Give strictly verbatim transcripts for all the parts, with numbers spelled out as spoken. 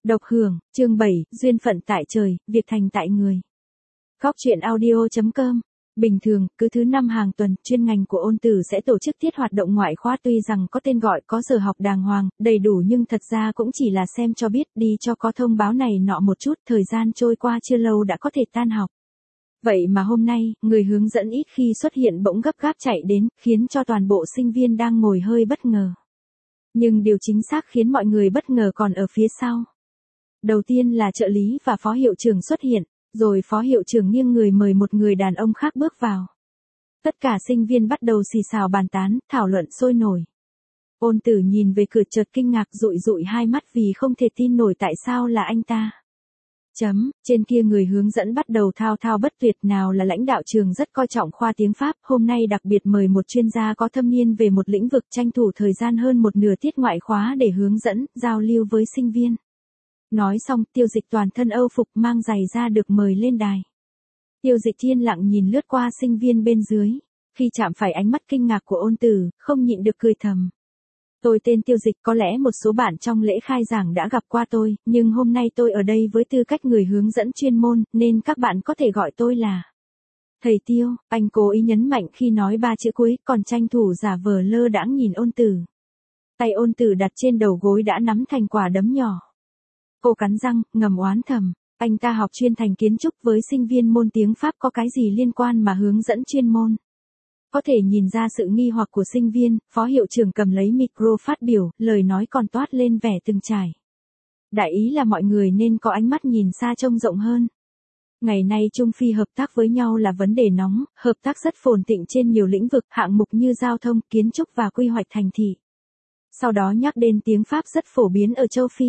Độc hưởng, chương bảy, duyên phận tại trời, việc thành tại người. Góc truyện audio chấm com. Bình thường, cứ thứ năm hàng tuần, chuyên ngành của ôn tử sẽ tổ chức tiết hoạt động ngoại khóa tuy rằng có tên gọi có giờ học đàng hoàng, đầy đủ nhưng thật ra cũng chỉ là xem cho biết đi cho có thông báo này nọ một chút, thời gian trôi qua chưa lâu đã có thể tan học. Vậy mà hôm nay, người hướng dẫn ít khi xuất hiện bỗng gấp gáp chạy đến, khiến cho toàn bộ sinh viên đang ngồi hơi bất ngờ. Nhưng điều chính xác khiến mọi người bất ngờ còn ở phía sau. Đầu tiên là trợ lý và phó hiệu trưởng xuất hiện, rồi phó hiệu trưởng nghiêng người mời một người đàn ông khác bước vào. Tất cả sinh viên bắt đầu xì xào bàn tán, thảo luận sôi nổi. Ôn tử nhìn về cửa chợt kinh ngạc dụi dụi hai mắt vì không thể tin nổi tại sao là anh ta. Chấm, trên kia người hướng dẫn bắt đầu thao thao bất tuyệt, nào là lãnh đạo trường rất coi trọng khoa tiếng Pháp, hôm nay đặc biệt mời một chuyên gia có thâm niên về một lĩnh vực, tranh thủ thời gian hơn một nửa tiết ngoại khóa để hướng dẫn, giao lưu với sinh viên. Nói xong, Tiêu Dịch toàn thân âu phục mang giày ra được mời lên đài. Tiêu Dịch yên lặng nhìn lướt qua sinh viên bên dưới, khi chạm phải ánh mắt kinh ngạc của ôn tử, không nhịn được cười thầm. Tôi tên Tiêu Dịch, có lẽ một số bạn trong lễ khai giảng đã gặp qua tôi, nhưng hôm nay tôi ở đây với tư cách người hướng dẫn chuyên môn, nên các bạn có thể gọi tôi là Thầy Tiêu. Anh cố ý nhấn mạnh khi nói ba chữ cuối, còn tranh thủ giả vờ lơ đãng nhìn ôn tử. Tay ôn tử đặt trên đầu gối đã nắm thành quả đấm nhỏ. Cô cắn răng, ngầm oán thầm, anh ta học chuyên thành kiến trúc với sinh viên môn tiếng Pháp có cái gì liên quan mà hướng dẫn chuyên môn. Có thể nhìn ra sự nghi hoặc của sinh viên, phó hiệu trưởng cầm lấy micro phát biểu, lời nói còn toát lên vẻ từng trải. Đại ý là mọi người nên có ánh mắt nhìn xa trông rộng hơn. Ngày nay Trung Phi hợp tác với nhau là vấn đề nóng, hợp tác rất phồn thịnh trên nhiều lĩnh vực, hạng mục như giao thông, kiến trúc và quy hoạch thành thị. Sau đó nhắc đến tiếng Pháp rất phổ biến ở châu Phi.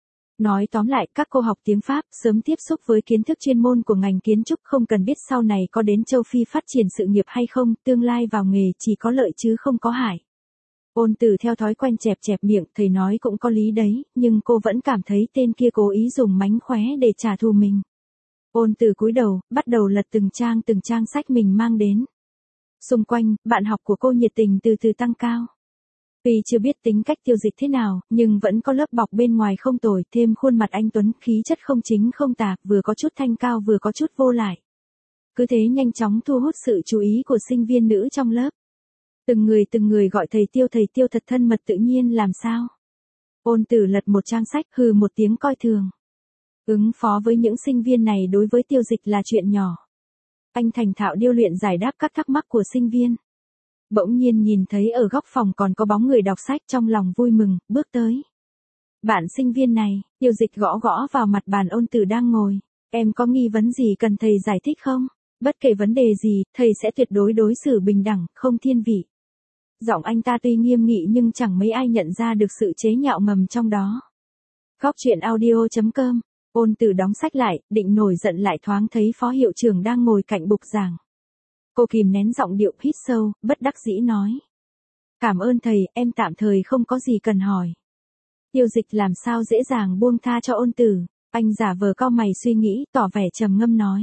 Nói tóm lại, các cô học tiếng Pháp sớm tiếp xúc với kiến thức chuyên môn của ngành kiến trúc, không cần biết sau này có đến châu Phi phát triển sự nghiệp hay không, tương lai vào nghề chỉ có lợi chứ không có hại. Ôn tử theo thói quen chẹp chẹp miệng, thầy nói cũng có lý đấy, nhưng cô vẫn cảm thấy tên kia cố ý dùng mánh khóe để trả thù mình. Ôn tử cúi đầu, bắt đầu lật từng trang từng trang sách mình mang đến. Xung quanh, bạn học của cô nhiệt tình từ từ tăng cao. Tuy chưa biết tính cách Tiêu Dịch thế nào, nhưng vẫn có lớp bọc bên ngoài không tồi, thêm khuôn mặt anh tuấn, khí chất không chính không tà, vừa có chút thanh cao vừa có chút vô lại. Cứ thế nhanh chóng thu hút sự chú ý của sinh viên nữ trong lớp. Từng người từng người gọi thầy Tiêu thầy Tiêu thật thân mật tự nhiên làm sao. Ôn tử lật một trang sách, hừ một tiếng coi thường. Ứng phó với những sinh viên này đối với Tiêu Dịch là chuyện nhỏ. Anh thành thạo điêu luyện giải đáp các thắc mắc của sinh viên. Bỗng nhiên nhìn thấy ở góc phòng còn có bóng người đọc sách, trong lòng vui mừng, bước tới. Bạn sinh viên này, Tiêu Dịch gõ gõ vào mặt bàn ôn tử đang ngồi. Em có nghi vấn gì cần thầy giải thích không? Bất kể vấn đề gì, thầy sẽ tuyệt đối đối xử bình đẳng, không thiên vị. Giọng anh ta tuy nghiêm nghị nhưng chẳng mấy ai nhận ra được sự chế nhạo ngầm trong đó. Góc truyện audio chấm com. Ôn tử đóng sách lại, định nổi giận lại thoáng thấy phó hiệu trưởng đang ngồi cạnh bục giảng. Cô kìm nén giọng điệu hít sâu, bất đắc dĩ nói. Cảm ơn thầy, em tạm thời không có gì cần hỏi. Tiêu Dịch làm sao dễ dàng buông tha cho ôn tử, anh giả vờ cau mày suy nghĩ, tỏ vẻ trầm ngâm nói.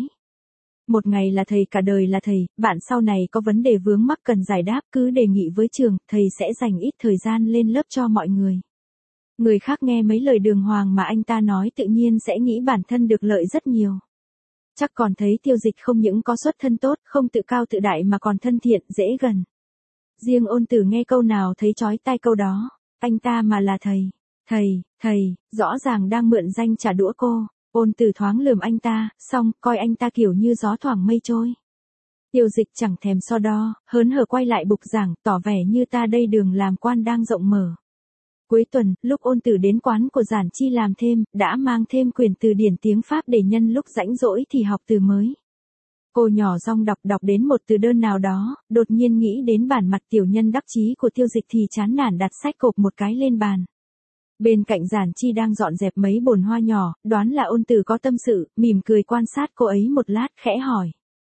Một ngày là thầy, cả đời là thầy, bạn sau này có vấn đề vướng mắc cần giải đáp cứ đề nghị với trường, thầy sẽ dành ít thời gian lên lớp cho mọi người. Người khác nghe mấy lời đường hoàng mà anh ta nói tự nhiên sẽ nghĩ bản thân được lợi rất nhiều. Chắc còn thấy Tiêu Dịch không những có xuất thân tốt, không tự cao tự đại mà còn thân thiện, dễ gần. Riêng ôn tử nghe câu nào thấy chói tai câu đó, anh ta mà là thầy, thầy, thầy, rõ ràng đang mượn danh trả đũa cô. Ôn tử thoáng lườm anh ta, xong, coi anh ta kiểu như gió thoảng mây trôi. Tiêu Dịch chẳng thèm so đo, hớn hở quay lại bục giảng, tỏ vẻ như ta đây đường làm quan đang rộng mở. Cuối tuần, lúc ôn tử đến quán của Giản Chi làm thêm, đã mang thêm quyển từ điển tiếng Pháp để nhân lúc rãnh rỗi thì học từ mới. Cô nhỏ rong đọc đọc đến một từ đơn nào đó, đột nhiên nghĩ đến bản mặt tiểu nhân đắc chí của Tiêu Dịch thì chán nản đặt sách cộp một cái lên bàn. Bên cạnh Giản Chi đang dọn dẹp mấy bồn hoa nhỏ, đoán là ôn tử có tâm sự, mỉm cười quan sát cô ấy một lát, khẽ hỏi.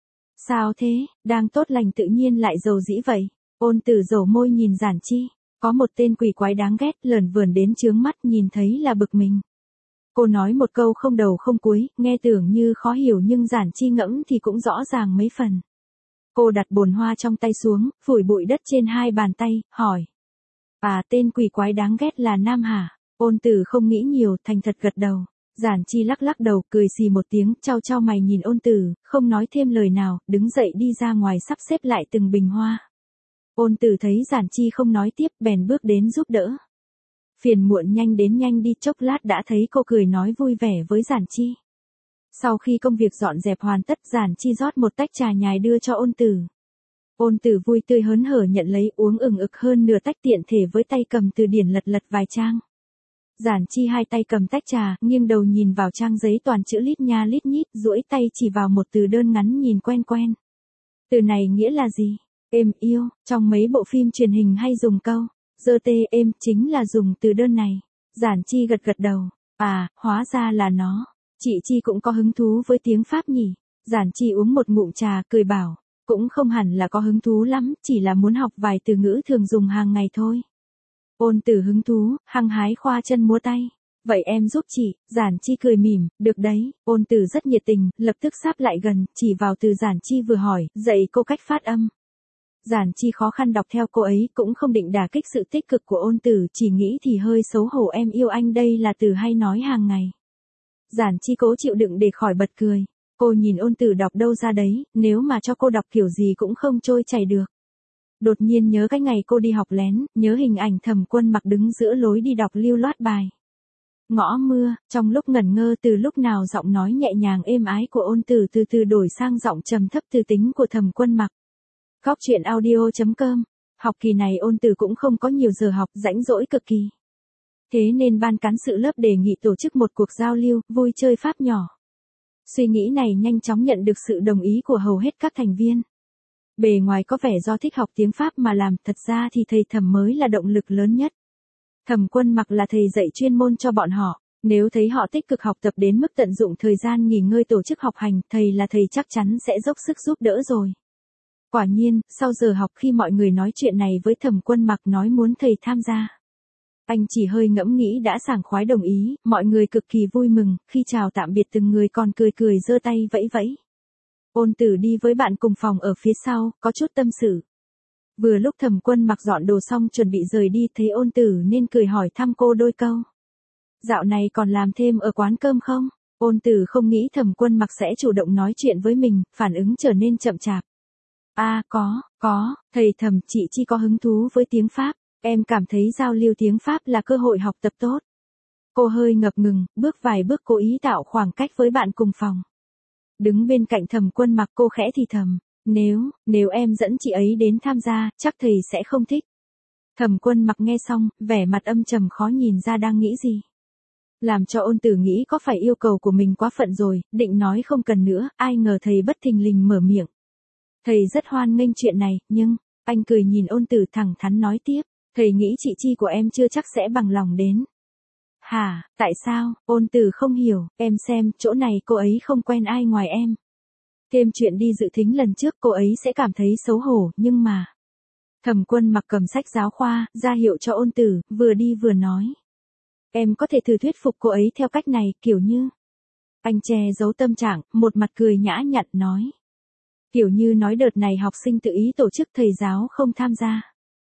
Sao thế, đang tốt lành tự nhiên lại dầu dĩ vậy? Ôn tử dầu môi nhìn Giản Chi. Có một tên quỷ quái đáng ghét lởn vởn đến chướng mắt, nhìn thấy là bực mình. Cô nói một câu không đầu không cuối, nghe tưởng như khó hiểu nhưng Giản Chi ngẫm thì cũng rõ ràng mấy phần. Cô đặt bồn hoa trong tay xuống, phủi bụi đất trên hai bàn tay, hỏi. À, tên quỷ quái đáng ghét là nam hả? Ôn Tử không nghĩ nhiều, thành thật gật đầu. Giản Chi lắc lắc đầu, cười xì một tiếng, chau chau mày nhìn Ôn Tử, không nói thêm lời nào, đứng dậy đi ra ngoài sắp xếp lại từng bình hoa. Ôn Tử thấy Giản Chi không nói tiếp, bèn bước đến giúp đỡ. Phiền muộn nhanh đến nhanh đi, chốc lát đã thấy cô cười nói vui vẻ với Giản Chi. Sau khi công việc dọn dẹp hoàn tất, Giản Chi rót một tách trà nhài đưa cho Ôn Tử. Ôn Tử vui tươi hớn hở nhận lấy, uống ừng ực hơn nửa tách, tiện thể với tay cầm từ điển lật lật vài trang. Giản Chi hai tay cầm tách trà, nghiêng đầu nhìn vào trang giấy toàn chữ lít nha lít nhít, duỗi tay chỉ vào một từ đơn ngắn nhìn quen quen. Từ này nghĩa là gì? Êm yêu, trong mấy bộ phim truyền hình hay dùng câu giơ tê êm chính là dùng từ đơn này. Giản Chi gật gật đầu. À, hóa ra là nó. Chị Chi cũng có hứng thú với tiếng Pháp nhỉ? Giản Chi uống một ngụm trà, cười bảo, cũng không hẳn là có hứng thú lắm, chỉ là muốn học vài từ ngữ thường dùng hàng ngày thôi. Ôn Tử hứng thú, hăng hái khoa chân múa tay. Vậy em giúp chị. Giản Chi cười mỉm, được đấy. Ôn Tử rất nhiệt tình, lập tức sáp lại gần, chỉ vào từ Giản Chi vừa hỏi, dạy cô cách phát âm. Giản Chi khó khăn đọc theo cô ấy, cũng không định đả kích sự tích cực của Ôn Tử, chỉ nghĩ thì hơi xấu hổ, em yêu anh đây là từ hay nói hàng ngày. Giản Chi cố chịu đựng để khỏi bật cười. Cô nhìn Ôn Tử đọc đâu ra đấy, nếu mà cho cô đọc kiểu gì cũng không trôi chảy được. Đột nhiên nhớ cái ngày cô đi học lén, nhớ hình ảnh Thẩm Quân Mặc đứng giữa lối đi đọc lưu loát bài Ngõ Mưa, trong lúc ngẩn ngơ từ lúc nào giọng nói nhẹ nhàng êm ái của Ôn Tử từ từ đổi sang giọng trầm thấp từ tính của Thẩm Quân Mặc. Góc truyện audio chấm com. Học kỳ này Ôn Tử cũng không có nhiều giờ học, rãnh rỗi cực kỳ. Thế nên ban cán sự lớp đề nghị tổ chức một cuộc giao lưu, vui chơi Pháp nhỏ. Suy nghĩ này nhanh chóng nhận được sự đồng ý của hầu hết các thành viên. Bề ngoài có vẻ do thích học tiếng Pháp mà làm, thật ra thì thầy Thẩm mới là động lực lớn nhất. Thẩm Quân Mặc là thầy dạy chuyên môn cho bọn họ, nếu thấy họ tích cực học tập đến mức tận dụng thời gian nghỉ ngơi tổ chức học hành, thầy là thầy chắc chắn sẽ dốc sức giúp đỡ rồi. Quả nhiên, sau giờ học khi mọi người nói chuyện này với Thẩm Quân Mặc nói muốn thầy tham gia, anh chỉ hơi ngẫm nghĩ đã sảng khoái đồng ý, mọi người cực kỳ vui mừng, khi chào tạm biệt từng người còn cười cười giơ tay vẫy vẫy. Ôn Tử đi với bạn cùng phòng ở phía sau, có chút tâm sự. Vừa lúc Thẩm Quân Mặc dọn đồ xong chuẩn bị rời đi, thấy Ôn Tử nên cười hỏi thăm cô đôi câu. Dạo này còn làm thêm ở quán cơm không? Ôn Tử không nghĩ Thẩm Quân Mặc sẽ chủ động nói chuyện với mình, phản ứng trở nên chậm chạp. À, có, có, thầy Thẩm, chị Chi có hứng thú với tiếng Pháp, em cảm thấy giao lưu tiếng Pháp là cơ hội học tập tốt. Cô hơi ngập ngừng, bước vài bước cố ý tạo khoảng cách với bạn cùng phòng. Đứng bên cạnh Thẩm Quân Mặc, cô khẽ thì thầm, nếu, nếu em dẫn chị ấy đến tham gia, chắc thầy sẽ không thích. Thẩm Quân Mặc nghe xong, vẻ mặt âm trầm khó nhìn ra đang nghĩ gì. Làm cho Ôn Tử nghĩ có phải yêu cầu của mình quá phận rồi, định nói không cần nữa, ai ngờ thầy bất thình lình mở miệng. Thầy rất hoan nghênh chuyện này, nhưng, anh cười nhìn Ôn Tử thẳng thắn nói tiếp, thầy nghĩ chị Chi của em chưa chắc sẽ bằng lòng đến. Hả, tại sao? Ôn Tử không hiểu, em xem, chỗ này cô ấy không quen ai ngoài em. Thêm chuyện đi dự thính lần trước cô ấy sẽ cảm thấy xấu hổ, nhưng mà. Thẩm Quân Mặc cầm sách giáo khoa, ra hiệu cho Ôn Tử, vừa đi vừa nói. Em có thể thử thuyết phục cô ấy theo cách này, kiểu như. Anh che giấu tâm trạng, một mặt cười nhã nhặn nói. Kiểu như nói đợt này học sinh tự ý tổ chức, thầy giáo không tham gia.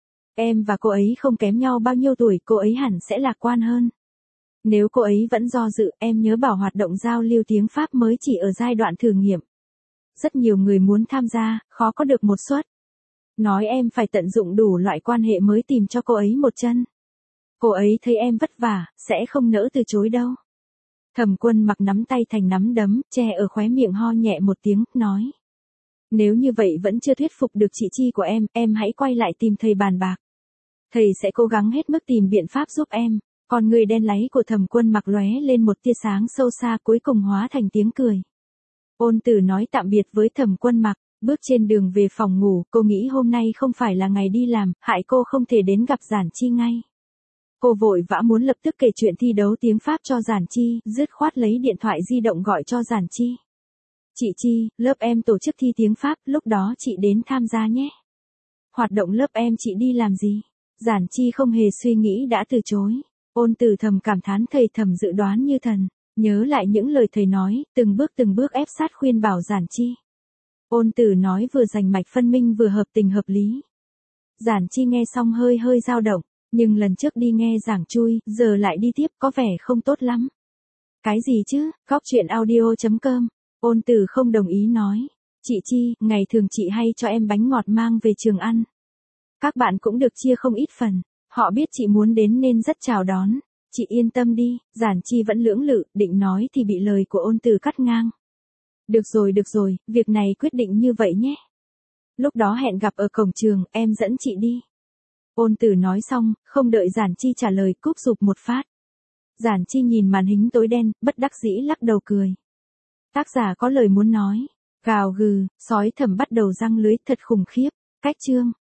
Em và cô ấy không kém nhau bao nhiêu tuổi, cô ấy hẳn sẽ lạc quan hơn. Nếu cô ấy vẫn do dự, em nhớ bảo hoạt động giao lưu tiếng Pháp mới chỉ ở giai đoạn thử nghiệm. Rất nhiều người muốn tham gia, khó có được một suất. Nói em phải tận dụng đủ loại quan hệ mới tìm cho cô ấy một chân. Cô ấy thấy em vất vả, sẽ không nỡ từ chối đâu. Thẩm Quân Mặc nắm tay thành nắm đấm, che ở khóe miệng ho nhẹ một tiếng, nói. Nếu như vậy vẫn chưa thuyết phục được chị Chi của em, em hãy quay lại tìm thầy bàn bạc. Thầy sẽ cố gắng hết mức tìm biện pháp giúp em. Còn người đen láy của Thẩm Quân Mặc lóe lên một tia sáng sâu xa, cuối cùng hóa thành tiếng cười. Ôn Tử nói tạm biệt với Thẩm Quân Mặc, bước trên đường về phòng ngủ, cô nghĩ hôm nay không phải là ngày đi làm, hại cô không thể đến gặp Giản Chi ngay. Cô vội vã muốn lập tức kể chuyện thi đấu tiếng Pháp cho Giản Chi, dứt khoát lấy điện thoại di động gọi cho Giản Chi. Chị Chi, lớp em tổ chức thi tiếng Pháp, lúc đó chị đến tham gia nhé. Hoạt động lớp em chị đi làm gì? Giản Chi không hề suy nghĩ đã từ chối. Ôn Tử thầm cảm thán thầy Thẩm dự đoán như thần, nhớ lại những lời thầy nói, từng bước từng bước ép sát khuyên bảo Giản Chi. Ôn Tử nói vừa rành mạch phân minh vừa hợp tình hợp lý. Giản Chi nghe xong hơi hơi dao động, Nhưng lần trước đi nghe giảng chui, giờ lại đi tiếp có vẻ không tốt lắm. Cái gì chứ, góc chuyện audio.com. Ôn Tử không đồng ý nói. Chị Chi, ngày thường chị hay cho em bánh ngọt mang về trường ăn. Các bạn cũng được chia không ít phần. Họ biết chị muốn đến nên rất chào đón. Chị yên tâm đi, Giản Chi vẫn lưỡng lự, định nói thì bị lời của Ôn Tử cắt ngang. Được rồi được rồi, việc này quyết định như vậy nhé. Lúc đó hẹn gặp ở cổng trường, em dẫn chị đi. Ôn Tử nói xong, không đợi Giản Chi trả lời cúp rụp một phát. Giản Chi nhìn màn hình tối đen, bất đắc dĩ lắc đầu cười. Tác giả có lời muốn nói. Gào gừ, sói thầm bắt đầu răng lưới thật khủng khiếp. Cách chương.